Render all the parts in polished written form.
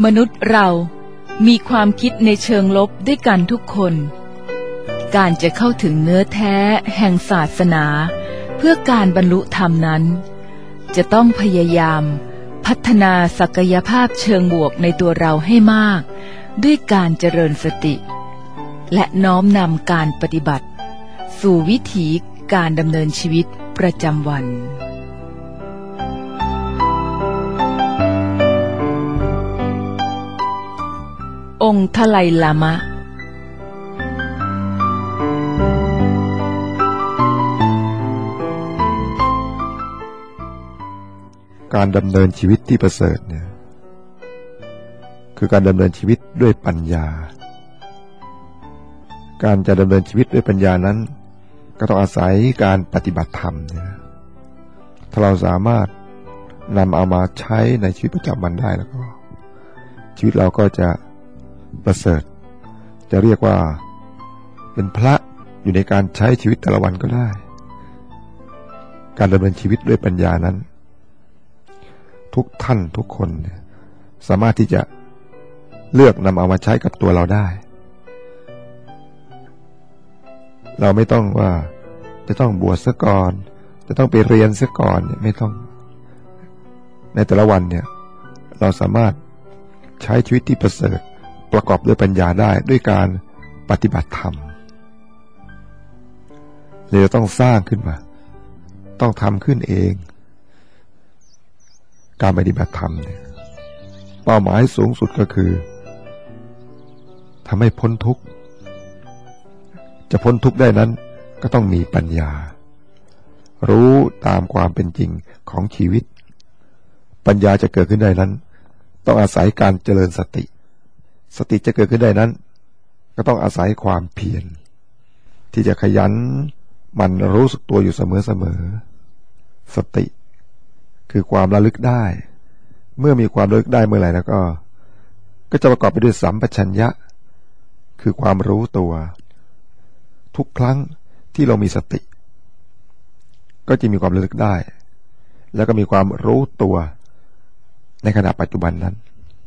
นุษย์เรามีความคิดในเชิงลบด้วยกันทุกคนการจะเข้าถึงเนื้อแท้แห่งศาสนาเพื่อการบรรลุธรรมนั้นจะต้องพยายามพัฒนาศักยภาพเชิงบวกในตัวเราให้มากด้วยการเจริญสติและน้อมนำการปฏิบัติสู่วิถีการดำเนินชีวิตประจำวันองค์ทไลลามะการดำเนินชีวิตที่ประเสริฐเนี่ยคือการดำเนินชีวิตด้วยปัญญาการจะดำเนินชีวิตด้วยปัญญานั้นก็ต้องอาศัยการปฏิบัติธรรมเนี่ยถ้าเราสามารถนำเอามาใช้ในชีวิตประจำวันได้แล้วก็ชีวิตเราก็จะประเสริฐจะเรียกว่าเป็นพระอยู่ในการใช้ชีวิตแต่ละวันก็ได้การดำเนินชีวิตด้วยปัญญานั้นทุกท่านทุกคนสามารถที่จะเลือกนำเอามาใช้กับตัวเราได้เราไม่ต้องว่าจะต้องบวชซะก่อนจะต้องไปเรียนซะก่อนไม่ต้องในแต่ละวันเนี่ยเราสามารถใช้ชีวิตที่ประเสริฐประกอบด้วยปัญญาได้ด้วยการปฏิบัติธรรมเราต้องสร้างขึ้นมาต้องทำขึ้นเองการปฏิบัติธรรมเนี่ยเป้าหมายสูงสุดก็คือทำให้พ้นทุกข์จะพ้นทุกข์ได้นั้นก็ต้องมีปัญญารู้ตามความเป็นจริงของชีวิตปัญญาจะเกิดขึ้นได้นั้นต้องอาศัยการเจริญสติสติจะเกิดขึ้นได้นั้นก็ต้องอาศัยความเพียรที่จะขยันหมั่นรู้สึกตัวอยู่เสมอสติคือความระลึกได้เมื่อมีความระลึกได้เมื่อไหร่แล้วก็จะประกอบไปด้วยสัมปชัญญะคือความรู้ตัวทุกครั้งที่เรามีสติก็จะมีความระลึกได้แล้วก็มีความรู้ตัวในขณะปัจจุบันนั้น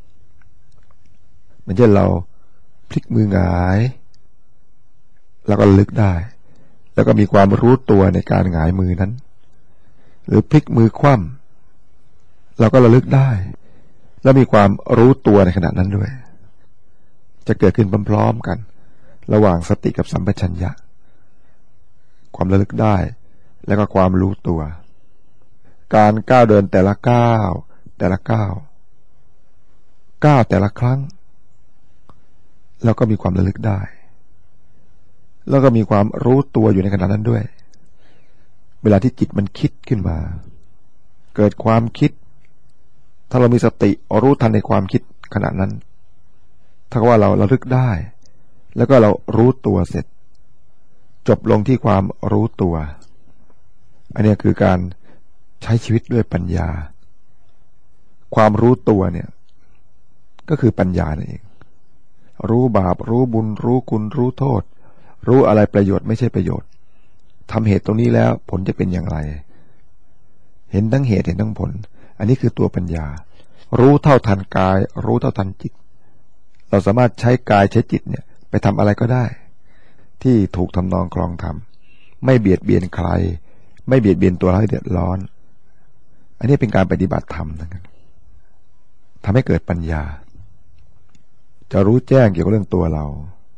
เหมือนเช่นเราพลิกมือหงายแล้วก็ระลึกได้แล้วก็มีความรู้ตัวในการหงายมือนั้นหรือพลิกมือคว่ำเราก็ระลึกได้แล้วมีความรู้ตัวในขณะนั้นด้วยจะเกิดขึ้นพร้อมๆกันระหว่างสติกับสัมปชัญญะความระลึกได้แล้วก็ความรู้ตัวการก้าวเดินแต่ละก้าวแต่ละก้าวแต่ละครั้งเราก็มีความระลึกได้แล้วก็มีความรู้ตัวอยู่ในขณะนั้นด้วยเวลาที่จิตมันคิดขึ้นมาเกิดความคิดถ้าเรามีสติรู้ทันในความคิดขณะนั้นถ้าว่าเราระลึกได้แล้วก็เรารู้ตัวเสร็จจบลงที่ความรู้ตัวอันนี้คือการใช้ชีวิตด้วยปัญญาความรู้ตัวเนี่ยก็คือปัญญานั่นเองรู้บาปรู้บุญรู้คุณรู้โทษรู้อะไรประโยชน์ไม่ใช่ประโยชน์ทำเหตุตรงนี้แล้วผลจะเป็นอย่างไรเห็นทั้งเหตุเห็นทั้งผลอันนี้คือตัวปัญญารู้เท่าทันกายรู้เท่าทันจิตเราสามารถใช้กายใช้จิตเนี่ยไปทำอะไรก็ได้ที่ถูกทำนองครองธรรมไม่เบียดเบียนใครไม่เบียดเบียนตัวเราให้เดือดร้อนอันนี้เป็นการปฏิบัติธรรมนะครับทำให้เกิดปัญญาจะรู้แจ้งเกี่ยวกับเรื่องตัวเรา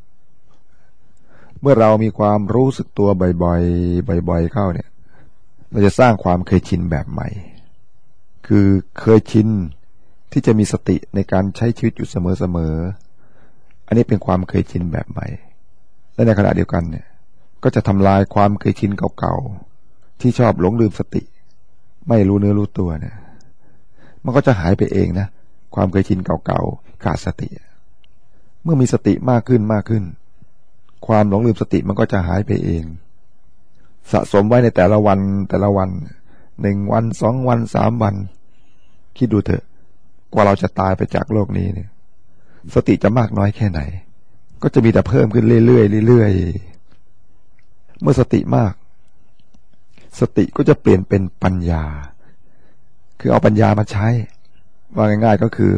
เมื่อเรามีความรู้สึกตัวบ่อยๆเข้าเนี่ยเราจะสร้างความเคยชินแบบใหม่คือเคยชินที่จะมีสติในการใช้ชีวิตอยู่เสมออันนี้เป็นความเคยชินแบบใหม่และในขณะเดียวกันเนี่ยก็จะทำลายความเคยชินเก่าๆที่ชอบหลงลืมสติไม่รู้เนื้อรู้ตัวเนี่ยมันก็จะหายไปเองนะความเคยชินเก่าๆขาดสติเมื่อมีสติมากขึ้นความหลงลืมสติมันก็จะหายไปเองสะสมไว้ในแต่ละวัน1 วัน2 วัน3 วันคิดดูเถอะกว่าเราจะตายไปจากโลกนี้เนี่ยสติจะมากน้อยแค่ไหนก็จะมีแต่เพิ่มขึ้นเรื่อยๆเมื่อสติมากสติก็จะเปลี่ยนเป็นปัญญาคือเอาปัญญามาใช้ว่าง่ายๆก็คือ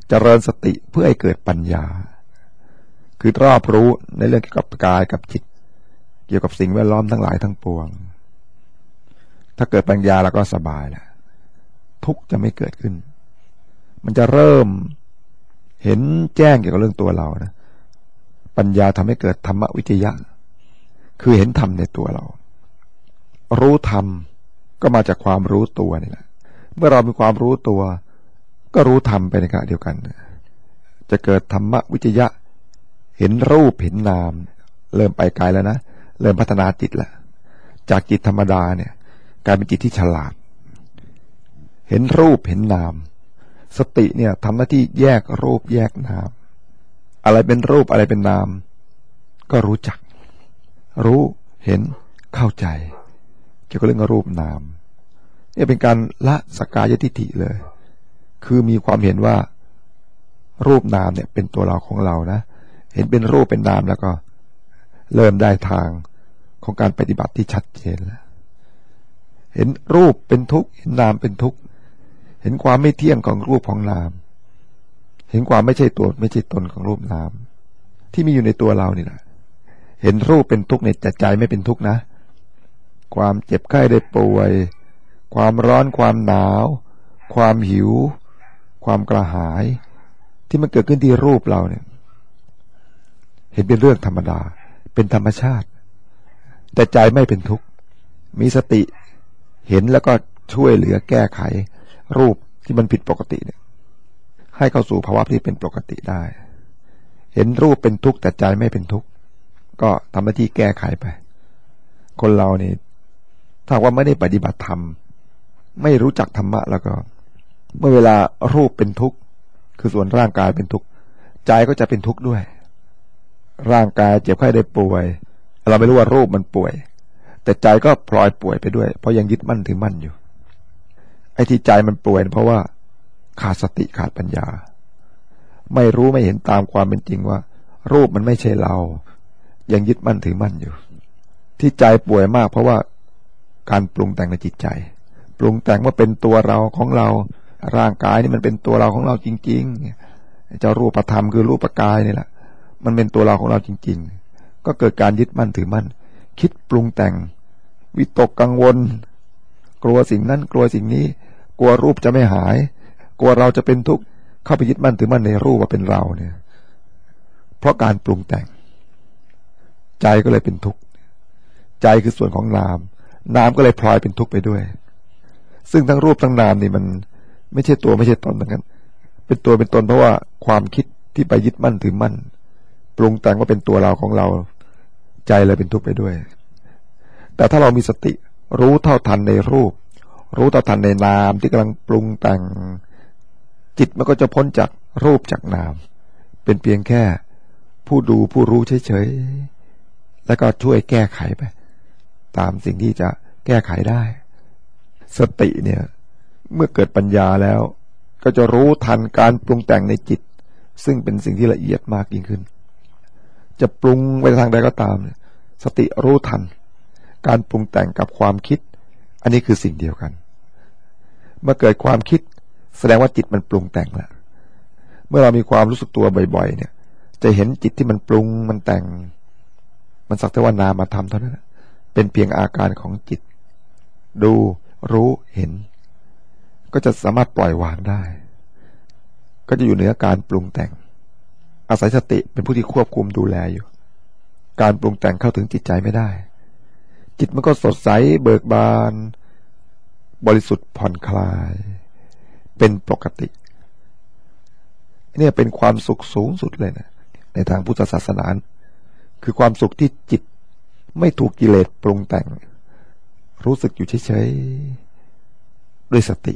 เจริญสติเพื่อให้เกิดปัญญาคือรอบรู้ในเรื่องเกี่ยวกับกายกับจิตเกี่ยวกับสิ่งแวดล้อมทั้งหลายทั้งปวงถ้าเกิดปัญญาแล้วก็สบายแล้วทุกข์จะไม่เกิดขึ้นมันจะเริ่มเห็นแจ้งเกี่ยวกับเรื่องตัวเรานะปัญญาทำให้เกิดธรรมวิจยะคือเห็นธรรมในตัวเรารู้ธรรมก็มาจากความรู้ตัวนี่แหละเมื่อเรามีความรู้ตัวก็รู้ธรรมไปในขณะเดียวกันจะเกิดธรรมวิจยะเห็นรูปเห็นนามเริ่มไปไกลแล้วนะเริ่มพัฒนาจิตแล้วจากจิตธรรมดาเนี่ยกลายเป็นจิตที่ฉลาดเห็นรูปเห็นนามสติเนี่ยทำหน้าที่แยกรูปแยกนามอะไรเป็นรูปอะไรเป็นนามก็รู้จักรู้เห็นเข้าใจเกี่ยวกับเรื่องรูปนามนี่เป็นการละสักกายทิฏฐิเลยคือมีความเห็นว่ารูปนามเนี่ยเป็นตัวเราของเรานะเห็นเป็นรูปเป็นนามแล้วก็เริ่มได้ทางของการปฏิบัติที่ชัดเจนแล้วเห็นรูปเป็นทุกข์เห็นนามเป็นทุกข์เห็นความไม่เที่ยงของรูปของนามเห็นความไม่ใช่ตัวไม่ใช่ตนของรูปนามที่มีอยู่ในตัวเรานี่แหละเห็นรูปเป็นทุกข์ในใจไม่เป็นทุกข์นะความเจ็บไข้ได้ป่วยความร้อนความหนาวความหิวความกระหายที่มันเกิดขึ้นที่รูปเราเนี่ยเห็นเป็นเรื่องธรรมดาเป็นธรรมชาติแต่ใจไม่เป็นทุกข์มีสติเห็นแล้วก็ช่วยเหลือแก้ไขรูปที่มันผิดปกติเนี่ยให้เข้าสู่ภาวะที่เป็นปกติได้เห็นรูปเป็นทุกข์แต่ใจไม่เป็นทุกข์ก็ทำหน้าที่แก้ไขไปคนเรานี่ถ้าว่าไม่ได้ปฏิบัติธรรมไม่รู้จักธรรมะแล้วก็เมื่อเวลารูปเป็นทุกข์คือส่วนร่างกายเป็นทุกข์ใจก็จะเป็นทุกข์ด้วยร่างกายเจ็บไข้ได้ป่วยเราไม่รู้ว่ารูปมันป่วยแต่ใจก็พลอยป่วยไปด้วยเพราะยังยึดมั่นถือมั่นอยู่ไอ้ที่ใจมันป่วยเพราะว่าขาดสติขาดปัญญาไม่รู้ไม่เห็นตามความเป็นจริงว่ารูปมันไม่ใช่เรายังยึดมั่นถือมั่นอยู่ที่ใจป่วยมากเพราะว่าการปรุงแต่งในจิตใจปรุงแต่งว่าเป็นตัวเราของเราร่างกายนี่มันเป็นตัวเราของเราจริงๆเจ้ารูปธรรมคือรูปกายนี่แหละมันเป็นตัวเราของเราจริงๆก็เกิดการยึดมั่นถือมั่นคิดปรุงแต่งวิตกกังวลกลัวสิ่งนั้นกลัวสิ่งนี้กลัวรูปจะไม่หายกลัวเราจะเป็นทุกข์เข้าไปยึดมั่นถือมั่นในรูปว่าเป็นเราเนี่ยเพราะการปรุงแต่งใจก็เลยเป็นทุกข์ใจคือส่วนของนามนามก็เลยพลอยเป็นทุกข์ไปด้วยซึ่งทั้งรูปทั้งนามนี่มันไม่ใช่ตัวไม่ใช่ตนเหมือนกันเป็นตัวเป็นตนเพราะว่าความคิดที่ไปยึดมั่นถือมั่นปรุงแต่งว่าเป็นตัวเราของเราใจเลยเป็นทุกข์ไปด้วยแต่ถ้าเรามีสติรู้เท่าทันในรูปรู้เท่าทันในนามที่กำลังปรุงแต่งจิตมันก็จะพ้นจากรูปจากนามเป็นเพียงแค่ผู้ดูผู้รู้เฉยๆแล้วก็ช่วยแก้ไขไปตามสิ่งที่จะแก้ไขได้สติเนี่ยเมื่อเกิดปัญญาแล้วก็จะรู้ทันการปรุงแต่งในจิตซึ่งเป็นสิ่งที่ละเอียดมากยิ่งขึ้นจะปรุงไปทางใดก็ตามสติรู้ทันการปรุงแต่งกับความคิดอันนี้คือสิ่งเดียวกันเมื่อเกิดความคิดแสดงว่าจิตมันปรุงแต่งแล้วเมื่อเรามีความรู้สึกตัวบ่อยๆเนี่ยจะเห็นจิตที่มันปรุงมันแต่งมันสักแต่ว่านามธรรมเท่านั้นเป็นเพียงอาการของจิตดูรู้เห็นก็จะสามารถปล่อยวางได้ก็จะอยู่เหนือการปรุงแต่งอาศัยสติเป็นผู้ที่ควบคุมดูแลอยู่การปรุงแต่งเข้าถึงจิตใจไม่ได้จิตมันก็สดใสเบิกบานบริสุทธิ์ผ่อนคลายเป็นปกติเนี่ยเป็นความสุขสูงสุดเลยนะในทางพุทธศาสนาคือความสุขที่จิตไม่ถูกกิเลสปรุงแต่งรู้สึกอยู่เฉยๆด้วยสติ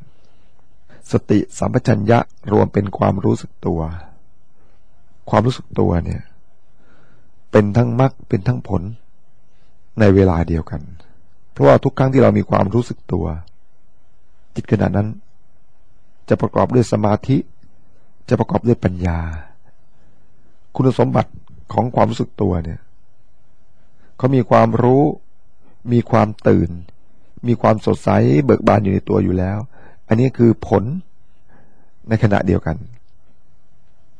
สัมปชัญญะรวมเป็นความรู้สึกตัวความรู้สึกตัวเนี่ยเป็นทั้งมรรคเป็นทั้งผลในเวลาเดียวกันเพราะว่าทุกครั้งที่เรามีความรู้สึกตัวจิตขณะนั้นจะประกอบด้วยสมาธิจะประกอบด้วยปัญญาคุณสมบัติของความรู้สึกตัวเนี่ยเขามีความรู้มีความตื่นมีความสดใสเบิกบานอยู่ในตัวอยู่แล้วอันนี้คือผลในขณะเดียวกัน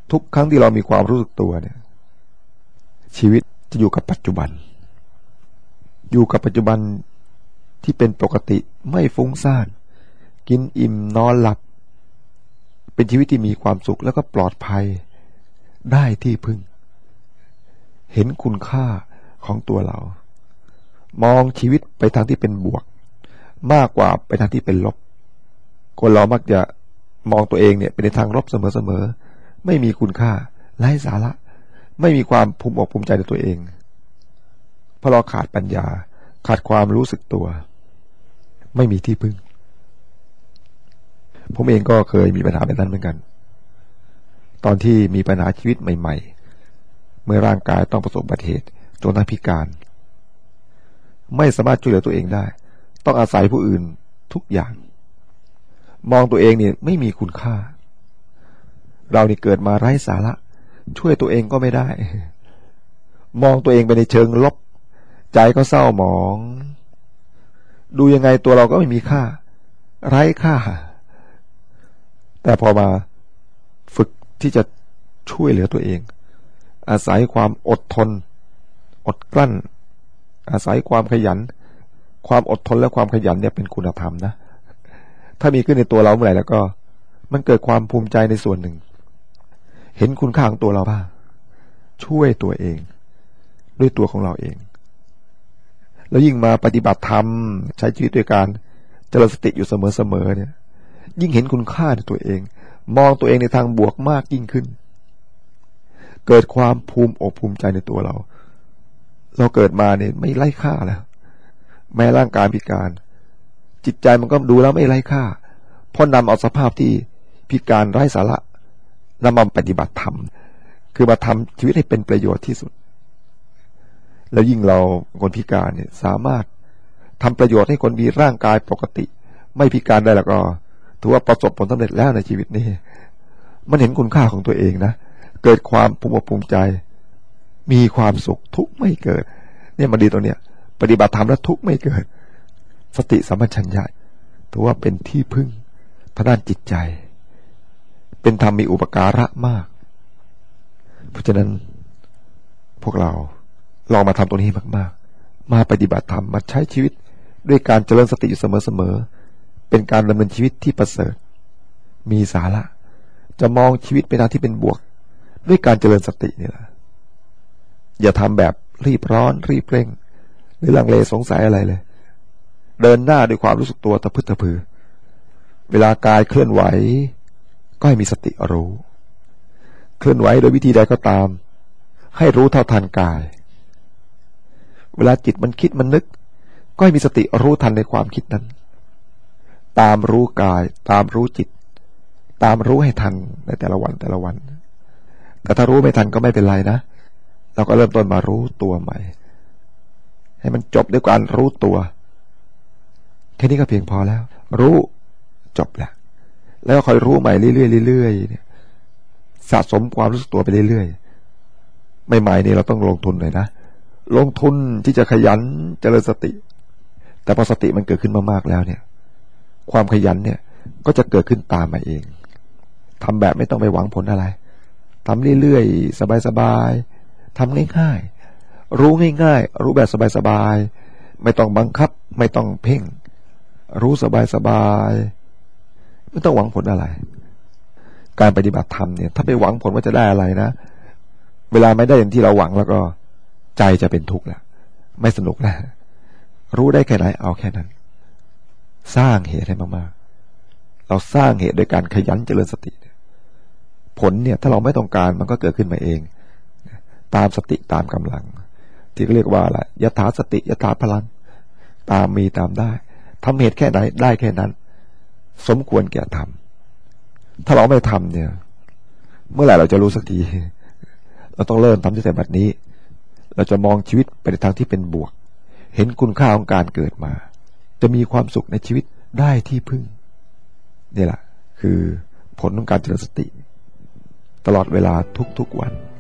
ทุกครั้งที่เรามีความรู้สึกตัวเนี่ยชีวิตจะอยู่กับปัจจุบันอยู่กับปัจจุบันที่เป็นปกติไม่ฟุ้งซ่านกินอิ่มนอนหลับเป็นชีวิตที่มีความสุขแล้วก็ปลอดภัยได้ที่พึ่งเห็นคุณค่าของตัวเรามองชีวิตไปทางที่เป็นบวกมากกว่าไปทางที่เป็นลบคนเรามักจะมองตัวเองเนี่ยเป็นในทางลบเสมอๆไม่มีคุณค่าไร้สาระไม่มีความภูมิอกภูมิใจในตัวเองเพราะเราขาดปัญญาขาดความรู้สึกตัวไม่มีที่พึ่งผมเองก็เคยมีปัญหาแบบนั้นเหมือนกันตอนที่มีปัญหาชีวิตใหม่ๆเมื่อร่างกายต้องประสบอุบัติเหตุจนพิการไม่สามารถช่วยเหลือตัวเองได้ต้องอาศัยผู้อื่นทุกอย่างมองตัวเองเนี่ยไม่มีคุณค่าเรานี่เกิดมาไร้สาระช่วยตัวเองก็ไม่ได้มองตัวเองไปในเชิงลบใจก็เศร้าหมองดูยังไงตัวเราก็ไม่มีค่าไร้ค่าแต่พอมาฝึกที่จะช่วยเหลือตัวเองอาศัยความอดทนอดกลั้นอาศัยความขยันความอดทนและความขยันเนี่ยเป็นคุณธรรมนะถ้ามีขึ้นในตัวเราเมื่อไหร่แล้วก็มันเกิดความภูมิใจในส่วนหนึ่งเห็นคุณค่าของตัวเราบ้างช่วยตัวเองด้วยตัวของเราเองแล้วยิ่งมาปฏิบัติธรรมใช้ชีวิตด้วยการเจริญสติอยู่เสมอเนี่ยยิ่งเห็นคุณค่าในตัวเองมองตัวเองในทางบวกมากยิ่งขึ้นเกิดความภูมิอกภูมิใจในตัวเราเกิดมาเนี่ยไม่ไร้ค่าแล้วแม้ร่างกายพิการจิตใจมันก็ดูแล้วไม่ไร้ค่าเพราะนำเอาสภาพที่พิการไร้สาระนำมาปฏิบัติธรรมคือมาทำชีวิตให้เป็นประโยชน์ที่สุดแล้วยิ่งเราคนพิการเนี่ยสามารถทำประโยชน์ให้คนมีร่างกายปกติไม่พิการได้แล้วก็ถือว่าประสบผลสำเร็จแล้วในชีวิตนี้มันเห็นคุณค่าของตัวเองนะเกิดความภูมิอกภูมิใจมีความสุขทุกข์ไม่เกิดเนี่ยมันดีตรงเนี้ยปฏิบัติธรรมแล้วทุกข์ไม่เกิดสติสัมปชัญญะถือว่าเป็นที่พึ่งทางด้านจิตใจเป็นธรรมมีอุปการะมากเพราะฉะนั้นพวกเราลองมาทำตรงนี้มากๆมาปฏิบัติธรรมมาใช้ชีวิตด้วยการเจริญสติอยู่เสมอๆเป็นการดำเนินชีวิตที่ประเสริฐมีสาระจะมองชีวิตไปทางที่เป็นบวกด้วยการเจริญสตินี่แหละอย่าทำแบบรีบร้อนรีบเร่งหรือลังเลสงสัยอะไรเลยเดินหน้าด้วยความรู้สึกตัวตะพึดตะพือเวลากายเคลื่อนไหวก็ให้มีสติรู้เคลื่อนไหวโดยวิธีใดก็ตามให้รู้เท่าทันกายเวลาจิตมันคิดมันนึกก็ให้มีสติรู้ทันในความคิดนั้นตามรู้กายตามรู้จิตตามรู้ให้ทันในแต่ละวันแต่ถ้ารู้ไม่ทันก็ไม่เป็นไรนะเราก็เริ่มต้นมารู้ตัวใหม่ให้มันจบด้วยการรู้ตัวแค่นี้ก็เพียงพอแล้วรู้จบแล้วก็คอยรู้ใหม่เรื่อยๆเนี่ยสะสมความรู้สึกตัวไปเรื่อยๆใหม่ๆนี่เราต้องลงทุนหน่อยนะลงทุนที่จะขยันเจริญสติแต่พอสติมันเกิดขึ้นมากๆแล้วเนี่ยความขยันเนี่ยก็จะเกิดขึ้นตามมาเองทำแบบไม่ต้องไปหวังผลอะไรทำเรื่อยๆสบายๆทำง่ายๆรู้ง่ายๆรู้แบบสบายๆไม่ต้องบังคับไม่ต้องเพ่งรู้สบายๆไม่ต้องหวังผลอะไรการปฏิบัติธรรมเนี่ยถ้าไปหวังผลว่าจะได้อะไรนะเวลาไม่ได้อย่างที่เราหวังแล้วก็ใจจะเป็นทุกข์แล้วไม่สนุกแล้วรู้ได้แค่ไหนเอาแค่นั้นสร้างเหตุให้มากๆเราสร้างเหตุโดยการขยันเจริญสติผลเนี่ยถ้าเราไม่ต้องการมันก็เกิดขึ้นมาเองตามสติตามกำลังที่เรียกว่าอะไรยถาสติยถาพลังตามมีตามได้ทำเหตุแค่ไหนได้แค่นั้นสมควรแก่ทำถ้าเราไม่ทำเนี่ยเมื่อไหร่เราจะรู้สักทีเราต้องเริ่มทำตั้งแต่บัดนี้เราจะมองชีวิตไปในทางที่เป็นบวกเห็นคุณค่าของการเกิดมาจะมีความสุขในชีวิตได้ที่พึ่งนี่แหละคือผลของการเจริญสติตลอดเวลาทุกๆวัน